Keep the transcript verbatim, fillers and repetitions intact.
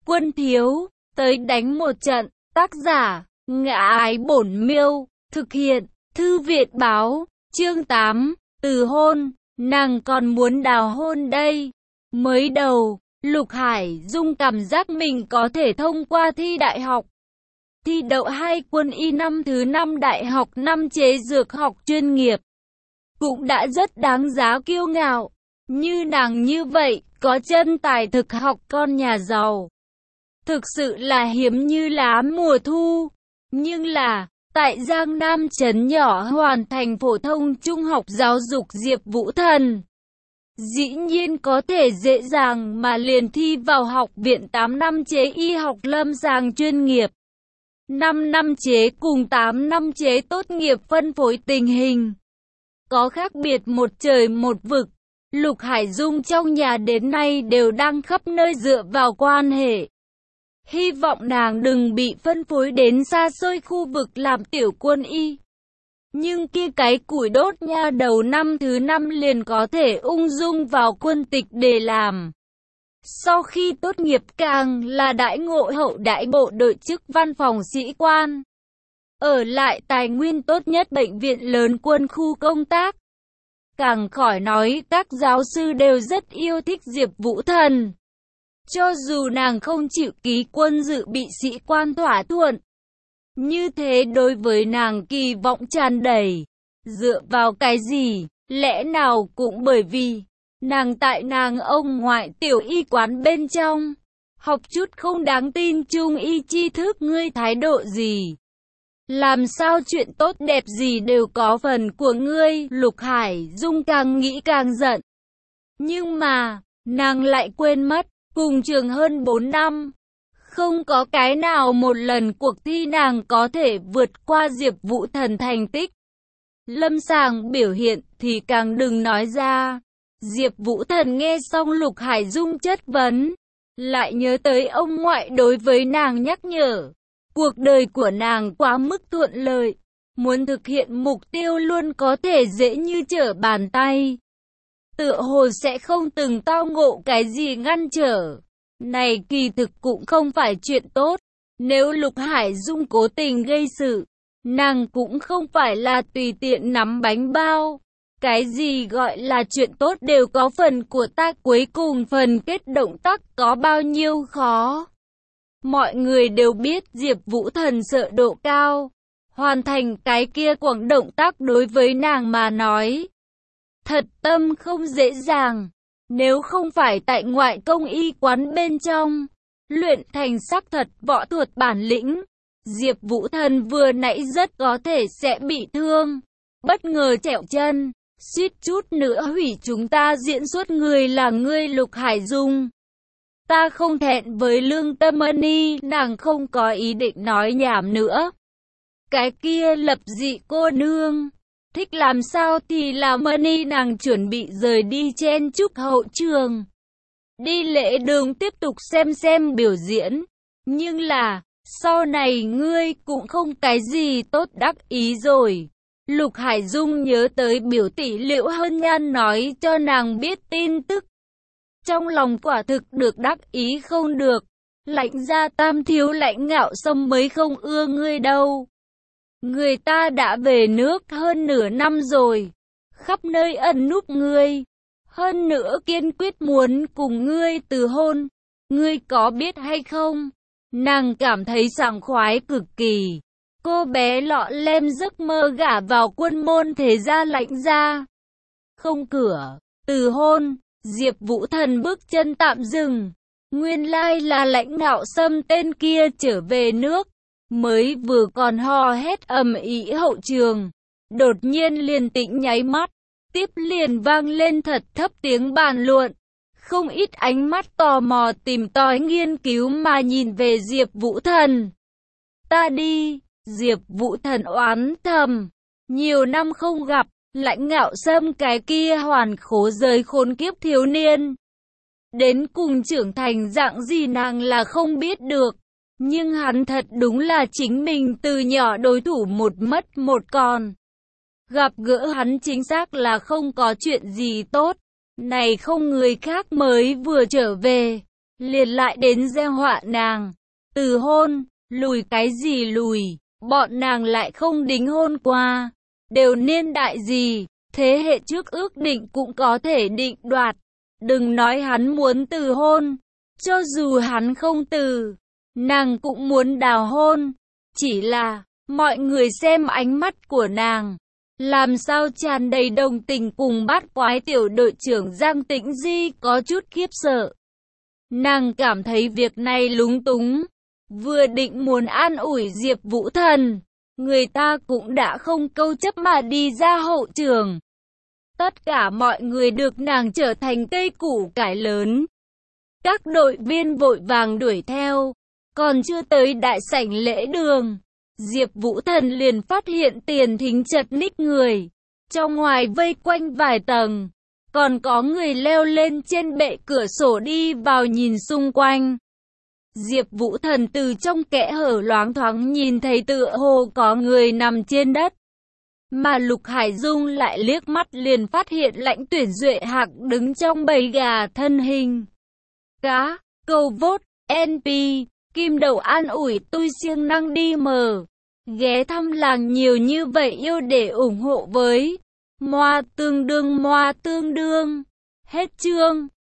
Quân thiếu, tới đánh một trận. Tác giả, Ngã Ái Bổn Miêu. Thực hiện, Thư viện báo. Chương tám, từ hôn. Nàng còn muốn đào hôn đây. Mới đầu, Lục Hải Dung cảm giác mình có thể thông qua thi đại học. Thi đậu hai quân y năm thứ năm đại học năm chế dược học chuyên nghiệp. Cũng đã rất đáng giá kiêu ngạo. Như nàng như vậy, có chân tài thực học con nhà giàu. Thực sự là hiếm như lá mùa thu. Nhưng là, tại Giang Nam trấn nhỏ hoàn thành phổ thông trung học giáo dục Diệp Vũ Thần. Dĩ nhiên có thể dễ dàng mà liền thi vào học viện tám năm chế y học lâm sàng chuyên nghiệp. năm năm chế cùng tám năm chế tốt nghiệp phân phối tình hình. Có khác biệt một trời một vực. Lục Hải Dung trong nhà đến nay đều đang khắp nơi dựa vào quan hệ. Hy vọng nàng đừng bị phân phối đến xa xôi khu vực làm tiểu quân y. Nhưng kia cái củi đốt nha đầu năm thứ năm liền có thể ung dung vào quân tịch để làm. Sau khi tốt nghiệp càng là đãi ngộ hậu đãi bộ đội chức văn phòng sĩ quan. Ở lại tài nguyên tốt nhất bệnh viện lớn quân khu công tác. Càng khỏi nói các giáo sư đều rất yêu thích Diệp Vũ Thần. Cho dù nàng không chịu ký quân dự bị sĩ quan thỏa thuận. Như thế đối với nàng kỳ vọng tràn đầy. Dựa vào cái gì? Lẽ nào cũng bởi vì nàng tại nàng ông ngoại tiểu y quán bên trong. Học chút không đáng tin trung y tri thức ngươi thái độ gì? Làm sao chuyện tốt đẹp gì đều có phần của ngươi? Lục Hải Dung càng nghĩ càng giận. Nhưng mà, nàng lại quên mất, cùng trường hơn bốn năm. Không có cái nào một lần cuộc thi nàng có thể vượt qua Diệp Vũ Thần thành tích. Lâm sàng biểu hiện thì càng đừng nói ra. Diệp Vũ Thần nghe xong Lục Hải Dung chất vấn. Lại nhớ tới ông ngoại đối với nàng nhắc nhở. Cuộc đời của nàng quá mức thuận lợi. Muốn thực hiện mục tiêu luôn có thể dễ như trở bàn tay. Tựa hồ sẽ không từng tao ngộ cái gì ngăn trở. Này kỳ thực cũng không phải chuyện tốt. Nếu Lục Hải Dung cố tình gây sự, nàng cũng không phải là tùy tiện nắm bánh bao. Cái gì gọi là chuyện tốt đều có phần của ta, cuối cùng phần kết động tác có bao nhiêu khó. Mọi người đều biết Diệp Vũ Thần sợ độ cao. Hoàn thành cái kia quảng động tác đối với nàng mà nói. Thật tâm không dễ dàng. Nếu không phải tại ngoại công y quán bên trong, luyện thành sắc thật võ thuật bản lĩnh, Diệp Vũ Thần vừa nãy rất có thể sẽ bị thương. Bất ngờ trẹo chân, suýt chút nữa hủy chúng ta diễn xuất người là ngươi Lục Hải Dung. Ta không thẹn với lương tâm Mani, nàng không có ý định nói nhảm nữa. Cái kia Lập Dị cô nương, thích làm sao thì làm Mani, nàng chuẩn bị rời đi chen chúc hậu trường. Đi lễ đường tiếp tục xem xem biểu diễn. Nhưng là, sau này ngươi cũng không cái gì tốt đắc ý rồi. Lục Hải Dung nhớ tới biểu tỷ Liễu Hân Nhan nói cho nàng biết tin tức. Trong lòng quả thực được đắc ý không được. Lãnh gia Tam thiếu Lãnh Ngạo Sâm mới không ưa ngươi đâu. Người ta đã về nước hơn nửa năm rồi. Khắp nơi ẩn núp ngươi. Hơn nữa kiên quyết muốn cùng ngươi từ hôn. Ngươi có biết hay không? Nàng cảm thấy sảng khoái cực kỳ. Cô bé lọ lem giấc mơ gả vào quân môn thế gia Lãnh gia. Không cửa, từ hôn. Diệp Vũ Thần bước chân tạm dừng. Nguyên lai là Lãnh Ngạo Sâm tên kia trở về nước. Mới vừa còn hò hét ầm ĩ hậu trường. Đột nhiên liền tĩnh nháy mắt. Tiếp liền vang lên thật thấp tiếng bàn luận. Không ít ánh mắt tò mò tìm tòi nghiên cứu mà nhìn về Diệp Vũ Thần. Ta đi, Diệp Vũ Thần oán thầm. Nhiều năm không gặp, Lãnh Ngạo Sâm cái kia hoàn khố rời khốn kiếp thiếu niên. Đến cùng trưởng thành dạng gì nàng là không biết được. Nhưng hắn thật đúng là chính mình từ nhỏ đối thủ một mất một còn. Gặp gỡ hắn chính xác là không có chuyện gì tốt. Này không người khác mới vừa trở về. liền lại đến gieo họa nàng. Từ hôn, lùi cái gì lùi, bọn nàng lại không đính hôn qua. Đều niên đại gì, thế hệ trước ước định cũng có thể định đoạt. Đừng nói hắn muốn từ hôn, cho dù hắn không từ, nàng cũng muốn đào hôn. Chỉ là, mọi người xem ánh mắt của nàng, làm sao tràn đầy đồng tình cùng bát quái tiểu đội trưởng Giang Tĩnh Di có chút khiếp sợ. Nàng cảm thấy việc này lúng túng, vừa định muốn an ủi Diệp Vũ Thần, người ta cũng đã không câu chấp mà đi ra hậu trường. Tất cả mọi người được nàng trở thành cây củ cải lớn. Các đội viên vội vàng đuổi theo, còn chưa tới đại sảnh lễ đường, Diệp Vũ Thần liền phát hiện Tiền Thính chật ních người, trong ngoài vây quanh vài tầng, còn có người leo lên trên bệ cửa sổ đi vào nhìn xung quanh. Diệp Vũ Thần từ trong kẽ hở loáng thoáng nhìn thấy tựa hồ có người nằm trên đất. Mà Lục Hải Dung lại liếc mắt liền phát hiện Lãnh Tuyển Duệ Hạc đứng trong bầy gà thân hình. Cá, câu vốt, en pê, Kim Đầu an ủi tôi siêng năng đi mờ. Ghé thăm làng nhiều như vậy yêu để ủng hộ với. Moa tương đương moa tương đương. Hết chương.